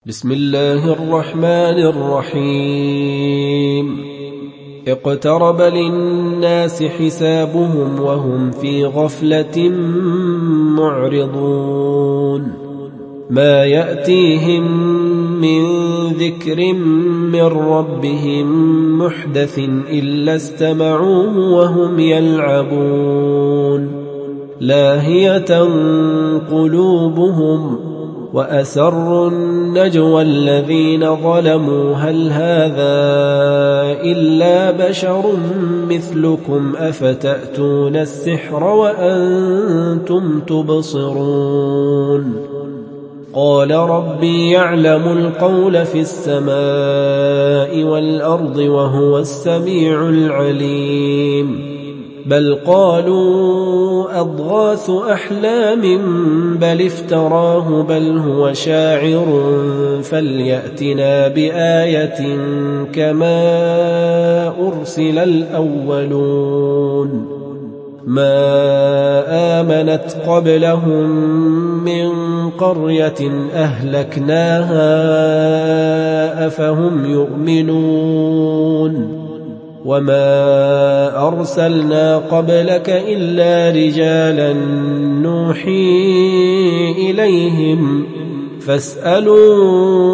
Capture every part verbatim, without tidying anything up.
بسم الله الرحمن الرحيم اقترب للناس حسابهم وهم في غفلة معرضون ما يأتيهم من ذكر من ربهم محدث إلا استمعوه وهم يلعبون لاهية قلوبهم وأسروا النجوى الذين ظلموا هل هذا إلا بشر مثلكم أفتأتون السحر وأنتم تبصرون قال ربي يعلم القول في السماء والأرض وهو السميع العليم بل قالوا أضغاث أحلام بل افتراه بل هو شاعر فليأتنا بآية كما أرسل الأولون ما آمنت قبلهم من قرية أهلكناها أفهم يؤمنون وما أرسلنا قبلك إلا رجالا نوحي إليهم فاسألوا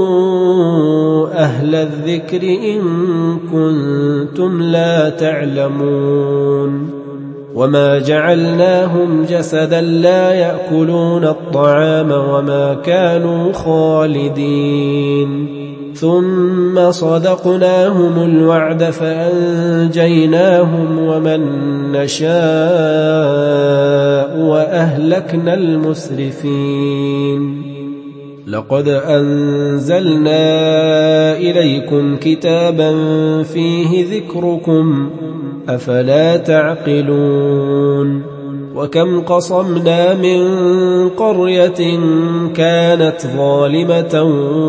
أهل الذكر إن كنتم لا تعلمون وما جعلناهم جسدا لا يأكلون الطعام وما كانوا خالدين ثم صدقناهم الوعد فأنجيناهم ومن نشاء وأهلكنا المسرفين لقد أنزلنا إليكم كتابا فيه ذكركم أفلا تعقلون وكم قصمنا من قرية كانت ظالمة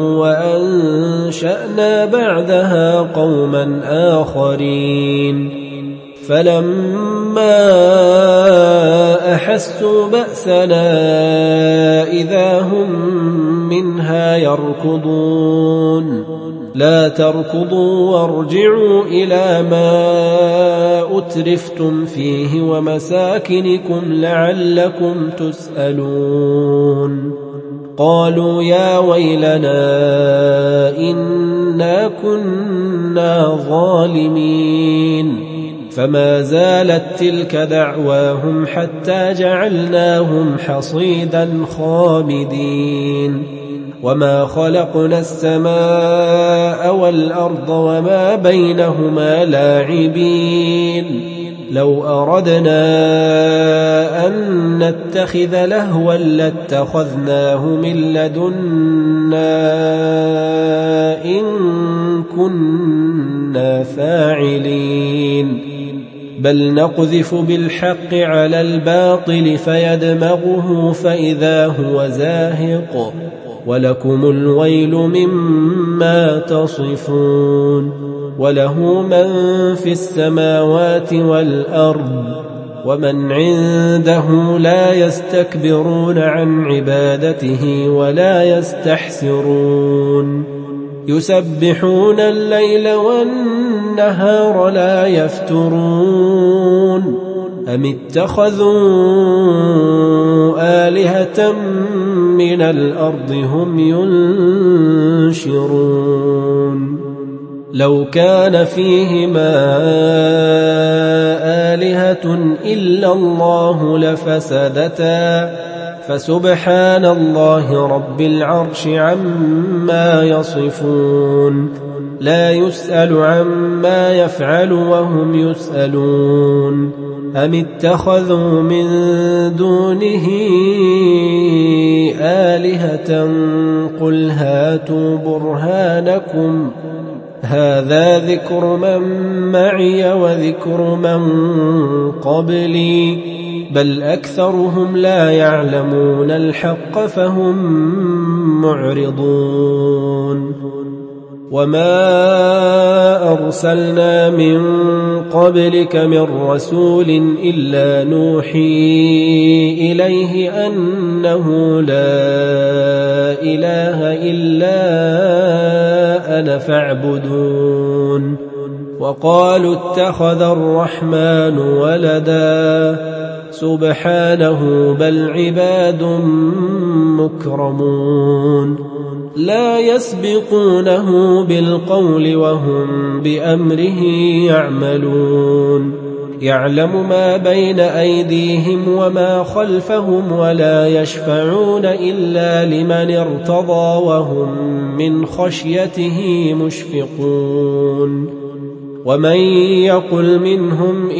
وأنشأنا بعدها قوما آخرين فلما أحسوا بأسنا إذا هم منها يركضون لا تركضوا وارجعوا إلى ما أترفتم فيه ومساكنكم لعلكم تسألون قالوا يا ويلنا إنا كنا ظالمين فما زالت تلك دعواهم حتى جعلناهم حصيدا خامدين وما خلقنا السماء والأرض وما بينهما لاعبين لو أردنا أن نتخذ لهوا لاتخذناه من لدنا إن كنا فاعلين بل نقذف بالحق على الباطل فيدمغه فإذا هو زاهق ولكم الويل مما تصفون وله من في السماوات والأرض ومن عنده لا يستكبرون عن عبادته ولا يستحسرون يسبحون الليل والنهار لا يفترون أم اتخذوا آلهة من الأرض هم ينشرون لو كان فيهما آلهة إلا الله لفسدتا فسبحان الله رب العرش عما يصفون لا يسأل عما يفعل وهم يسألون أم اتخذوا من دونه آلهة قل هاتوا برهانكم هذا ذكر من معي وذكر من قبلي بل أكثرهم لا يعلمون الحق فهم معرضون وما أرسلنا من قبلك من رسول إلا نوحي إليه أنه لا إله إلا أنا فاعبدون وقالوا اتخذ الرحمن ولدا سبحانه بل عباد مكرمون لا يسبقونه بالقول وهم بأمره يعملون يعلم ما بين أيديهم وما خلفهم ولا يشفعون إلا لمن ارتضى وهم من خشيته مشفقون ومن يقل منهم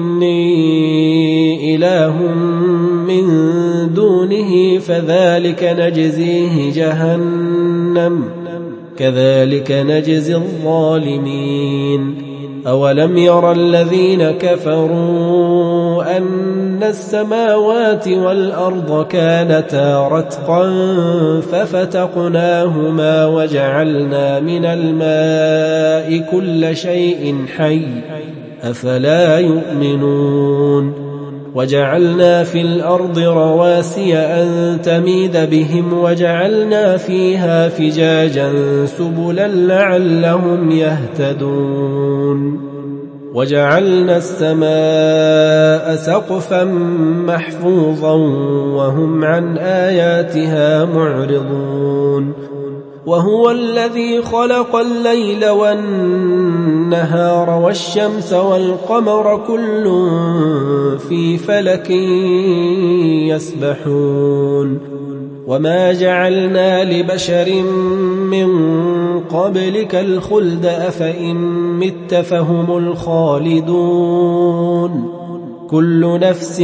إني إله من دونه فذلك نجزيه جهنم كذلك نجزي الظالمين أولم ير الذين كفروا أن السماوات والأرض كانتا رتقا ففتقناهما وجعلنا من الماء كل شيء حي أفلا يؤمنون وجعلنا في الأرض رواسي أن تميد بهم وجعلنا فيها فجاجا سبلا لعلهم يهتدون وجعلنا السماء سقفا محفوظا وهم عن آياتها معرضون وهو الذي خلق الليل والنهار والشمس والقمر كل في فلك يسبحون وما جعلنا لبشر من قبلك الخلد أفإن مت فهم الخالدون كل نفس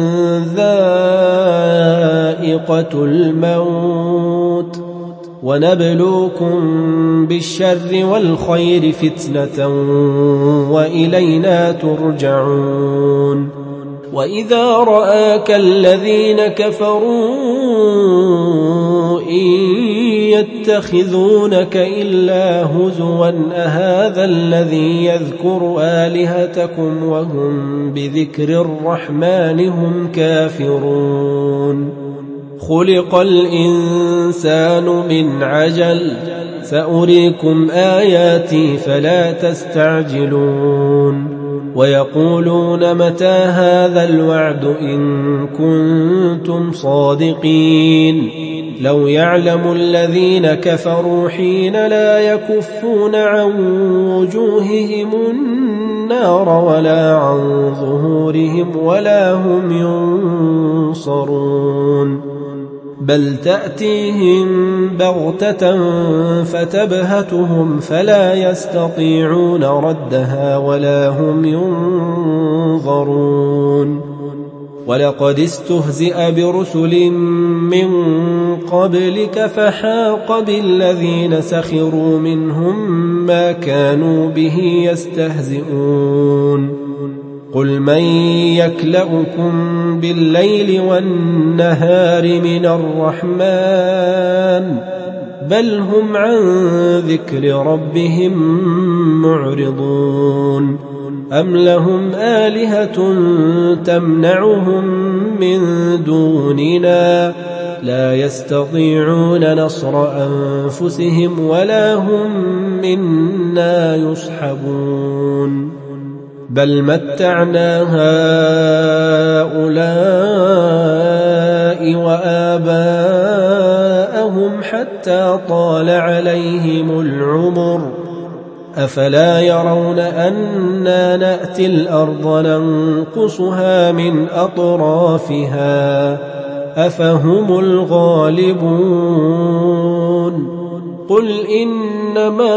ذائقة الموت ونبلوكم بالشر والخير فتنة وإلينا ترجعون وإذا رآك الذين كفروا إن يتخذونك إلا هزوا أهذا الذي يذكر آلهتكم وهم بذكر الرحمن هم كافرون خلق الإنسان من عجل سأريكم آياتي فلا تستعجلون ويقولون متى هذا الوعد إن كنتم صادقين لو يعلم الذين كفروا حين لا يكفون عن وجوههم النار ولا عن ظهورهم ولا هم ينصرون بل تأتيهم بغتة فتبهتهم فلا يستطيعون ردها ولا هم ينظرون ولقد استهزئ برسل من قبلك فحاق بالذين سخروا منهم ما كانوا به يستهزئون قل من يكلؤكم بالليل والنهار من الرحمن بل هم عن ذكر ربهم معرضون أم لهم آلهة تمنعهم من دوننا لا يستطيعون نصر أنفسهم ولا هم منا يصحبون بل متعنا هؤلاء وآباءهم حتى طال عليهم العمر أفلا يرون أنا نأتي الأرض ننقصها من أطرافها أفهم الغالبون قل إنما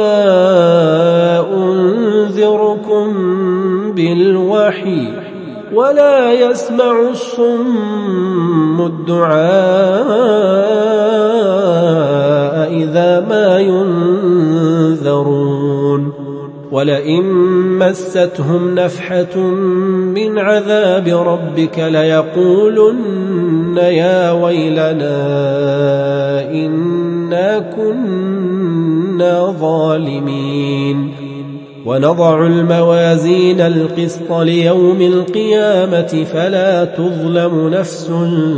أنذركم بالوحي ولا يسمع الصم الدعاء إذا ما ينذرون ولئن مستهم نفحة من عذاب ربك ليقولن يا ويلنا إنا كنا كنا ظالمين ونضع الموازين القسط ليوم القيامة فلا تظلم نفس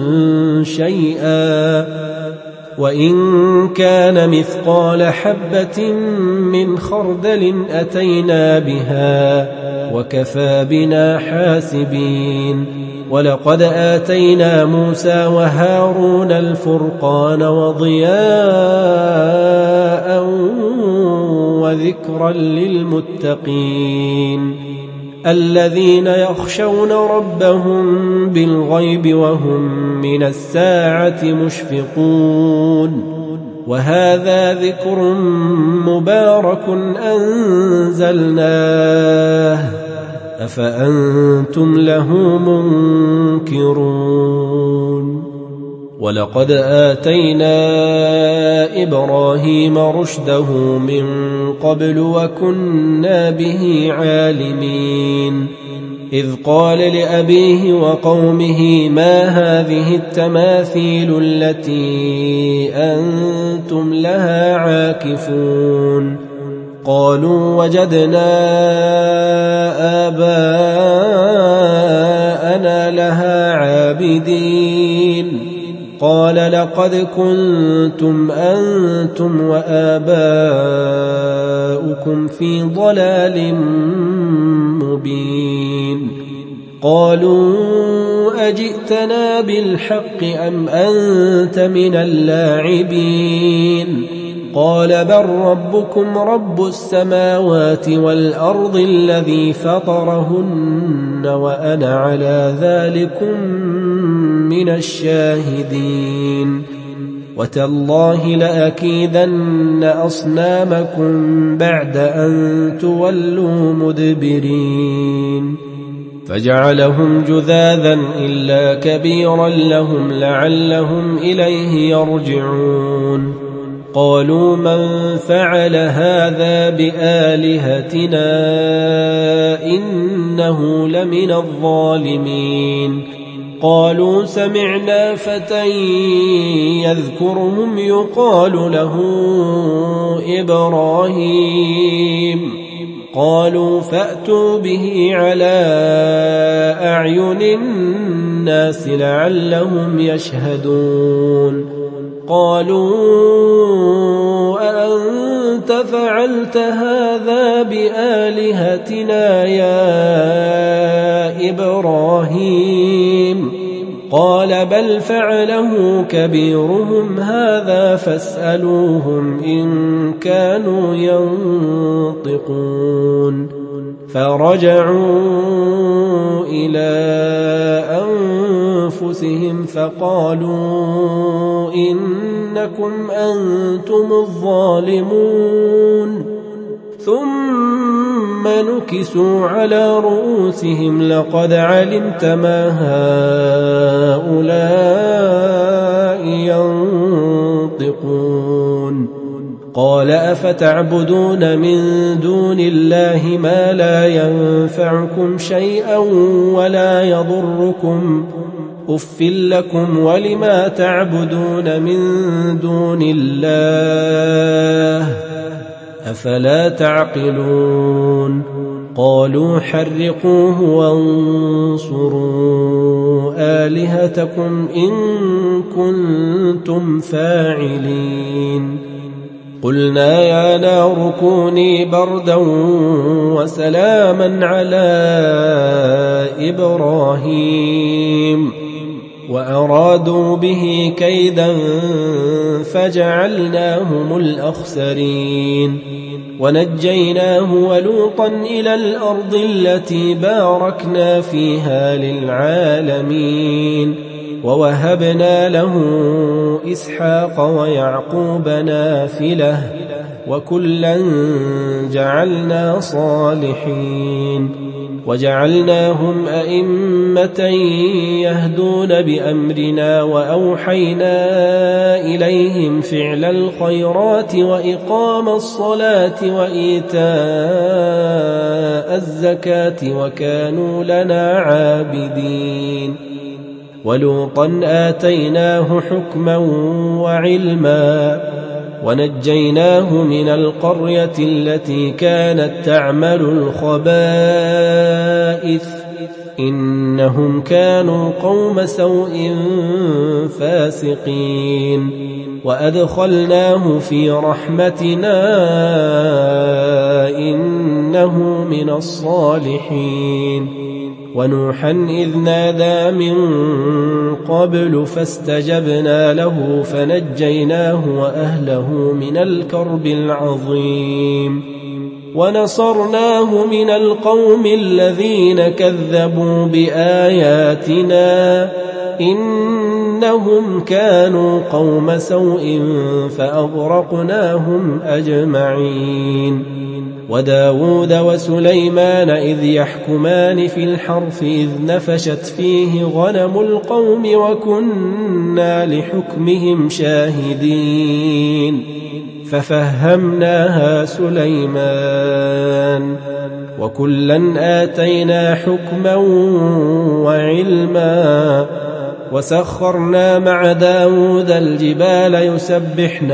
شيئا وإن كان مثقال حبة من خردل أتينا بها وكفى بنا حاسبين ولقد آتينا موسى وهارون الفرقان وضياء وذكرا للمتقين الذين يخشون ربهم بالغيب وهم من الساعة مشفقون وهذا ذكر مبارك أنزلناه أفأنتم له منكرون ولقد آتينا إبراهيم رشده من قبل وكنا به عالمين إذ قال لأبيه وقومه ما هذه التماثيل التي أنتم لها عاكفون قالوا وجدنا آباءنا لها عابدين قال لقد كنتم أنتم وآباؤكم في ضلال مبين قالوا أجئتنا بالحق أم أنت من اللاعبين قال بل ربكم رب السماوات والأرض الذي فطرهن وأنا على ذلكم من الشاهدين وتالله لأكيدن أصنامكم بعد أن تولوا مدبرين فجعلهم جذاذا إلا كبيرا لهم لعلهم إليه يرجعون قالوا من فعل هذا بآلهتنا إنه لمن الظالمين قالوا سمعنا فتى يذكرهم يقال له إبراهيم قالوا فأتوا به على أعين الناس لعلهم يشهدون قالوا أأنت فعلت هذا بآلهتنا يا إبراهيم قال بل فعله كبيرهم هذا فاسألوهم إن كانوا ينطقون فرجعوا إلى أنفسهم فقالوا إنكم أنتم الظالمون ثم نكسوا على رؤوسهم لقد علمت ما هؤلاء ينطقون قال أفتعبدون من دون الله ما لا ينفعكم شيئا ولا يضركم أف لكم ولما تعبدون من دون الله أفلا تعقلون قالوا حرقوه وانصروا آلهتكم إن كنتم فاعلين قلنا يا نار كوني بردا وسلاما على إبراهيم وأرادوا به كيدا فجعلناهم الأخسرين ونجيناه ولوطا إلى الأرض التي باركنا فيها للعالمين ووهبنا له إسحاق ويعقوب نافلة وكلا جعلنا صالحين وجعلناهم أئمة يهدون بأمرنا وأوحينا إليهم فعل الخيرات وإقام الصلاة وإيتاء الزكاة وكانوا لنا عابدين ولوطا آتيناه حكما وعلما ونجيناه من القرية التي كانت تعمل الخبائث إنهم كانوا قوم سوء فاسقين وأدخلناه في رحمتنا إنه من الصالحين ونوحا إذ نادى من قبل فاستجبنا له فنجيناه وأهله من الكرب العظيم ونصرناه من القوم الذين كذبوا بآياتنا إنهم كانوا قوم سوء فأغرقناهم أجمعين وداود وسليمان إذ يحكمان في الحرث إذ نفشت فيه غنم القوم وكنا لحكمهم شاهدين ففهمناها سليمان وكلا آتينا حكما وعلما وسخرنا مع داود الجبال يسبحن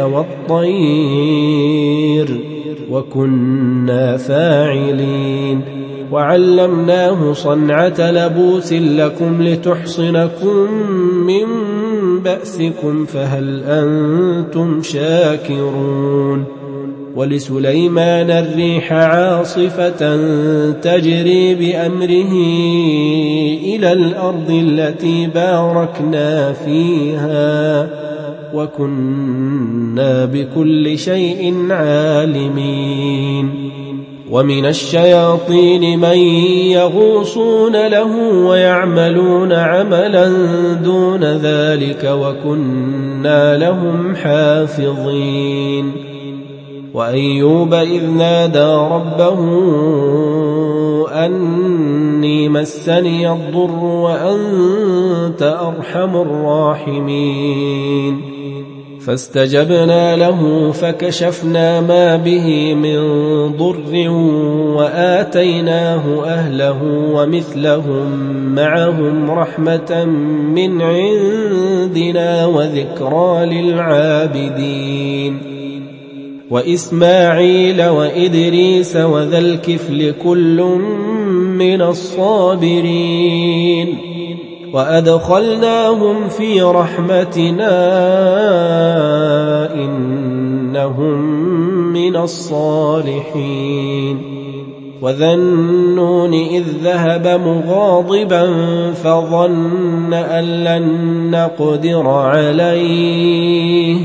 والطير وكنا فاعلين وعلمناه صنعة لبوس لكم لتحصنكم من بأسكم فهل أنتم شاكرون ولسليمان الريح عاصفة تجري بأمره إلى الأرض التي باركنا فيها وكنا بكل شيء عالمين ومن الشياطين من يغوصون له ويعملون عملا دون ذلك وكنا لهم حافظين وأيوب إذ نادى ربه أني مسني الضر وأنت أرحم الراحمين فاستجبنا له فكشفنا ما به من ضر وآتيناه أهله ومثلهم معهم رحمة من عندنا وذكرى للعابدين وإسماعيل وإدريس وذا الكفل كل من الصابرين وأدخلناهم في رحمتنا إنهم من الصالحين وذا النون إذ ذهب مغاضبا فظن أن لن نقدر عليه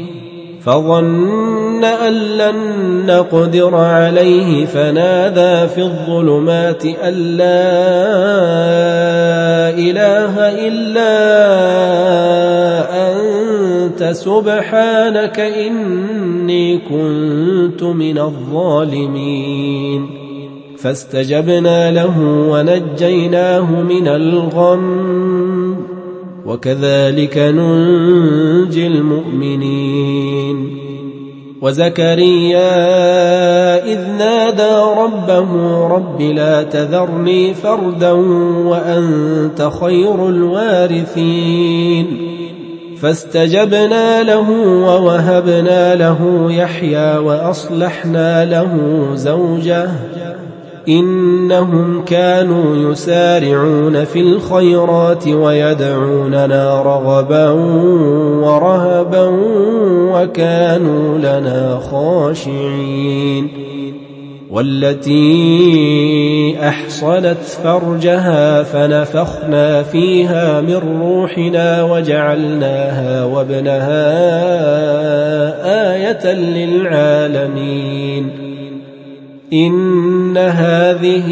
فظن أن لن نقدر عليه فنادى في الظلمات أن لا إله إلا أنت سبحانك إني كنت من الظالمين فاستجبنا له ونجيناه من الغم وكذلك ننجي المؤمنين وزكريا إذ نادى ربه رب لا تذرني فردا وأنت خير الوارثين فاستجبنا له ووهبنا له يحيى وأصلحنا له زوجه إنهم كانوا يسارعون في الخيرات ويدعوننا رغبا ورهبا وكانوا لنا خاشعين والتي أحصنت فرجها فنفخنا فيها من روحنا وجعلناها وابنها آية للعالمين إن هذه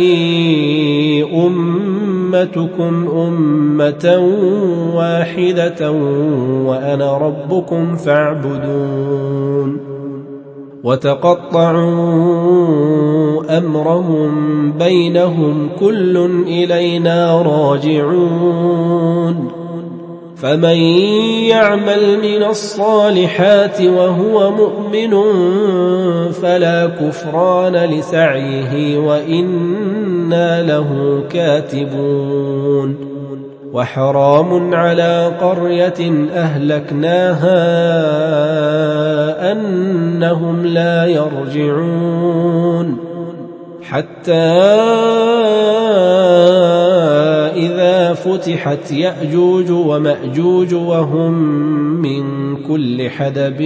أمتكم أمة واحدة وأنا ربكم فاعبدون وتقطعوا أمرهم بينهم كل إلينا راجعون فمن يعمل من الصالحات وهو مؤمن فلا كفران لسعيه وإنا له كاتبون وحرام على قرية أهلكناها أنهم لا يرجعون حتى إذا فتحت يأجوج ومأجوج وهم من كل حدب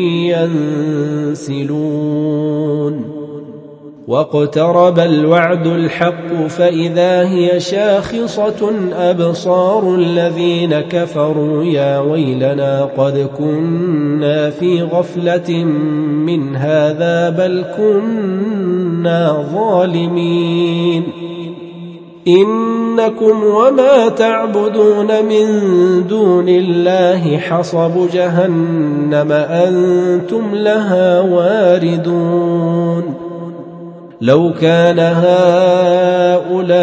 ينسلون واقترب الوعد الحق فإذا هي شاخصة أبصار الذين كفروا يا ويلنا قد كنا في غفلة من هذا بل كنا ظالمين إنكم وما تعبدون من دون الله حصب جهنم أنتم لها واردون لو كان هؤلاء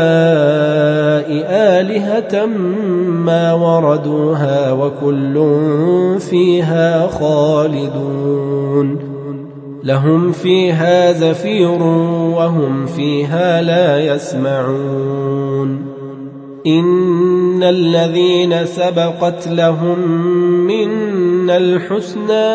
آلهة ما وردوها وكل فيها خالدون لهم فيها زفير وهم فيها لا يسمعون إن الذين سبقت لهم منا الحسنى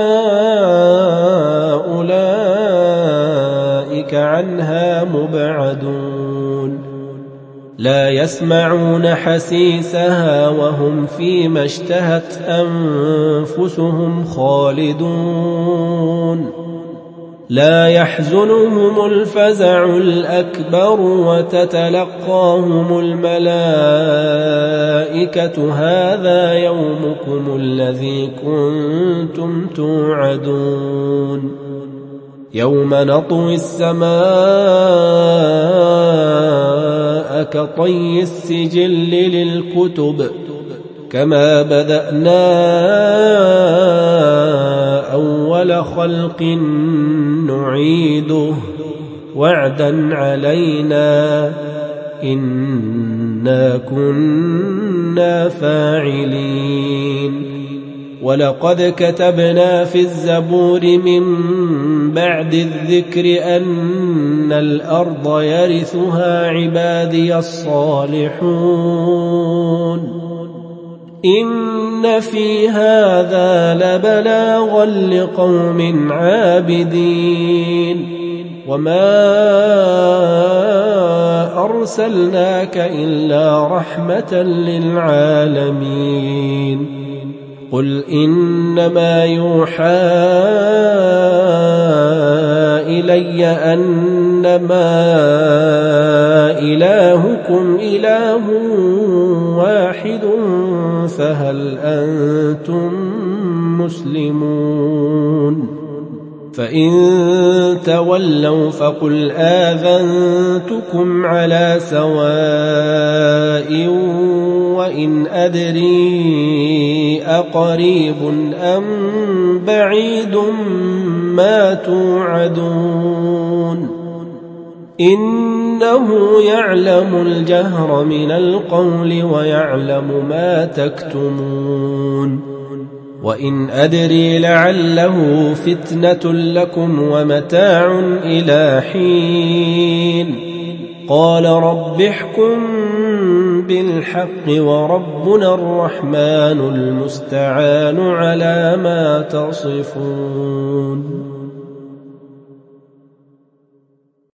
أولئك عنها مبعدون لا يسمعون حسيسها وهم فيما اشتهت أنفسهم خالدون لا يحزنهم الفزع الأكبر وتتلقاهم الملائكة هذا يومكم الذي كنتم توعدون يوم نطوي السماء كطي السجل للكتب كما بدأنا أول خلق نعيده وعدا علينا إنا كنا فاعلين ولقد كتبنا في الزبور من بعد الذكر أن الأرض يرثها عبادي الصالحون إن في هذا لبلاغا لقوم عابدين وما أرسلناك إلا رحمة للعالمين قل إنما يوحى إلي أنما إلهكم إله واحد فهل أنتم مسلمون فإن تولوا فقل آذنتكم على سواء وإن أدري أقريب أم بعيد ما توعدون إنه يعلم الجهر من القول ويعلم ما تكتمون وإن أدري لعله فتنة لكم ومتاع إلى حين قال رب احكم بالحق وربنا الرحمن المستعان على ما تصفون.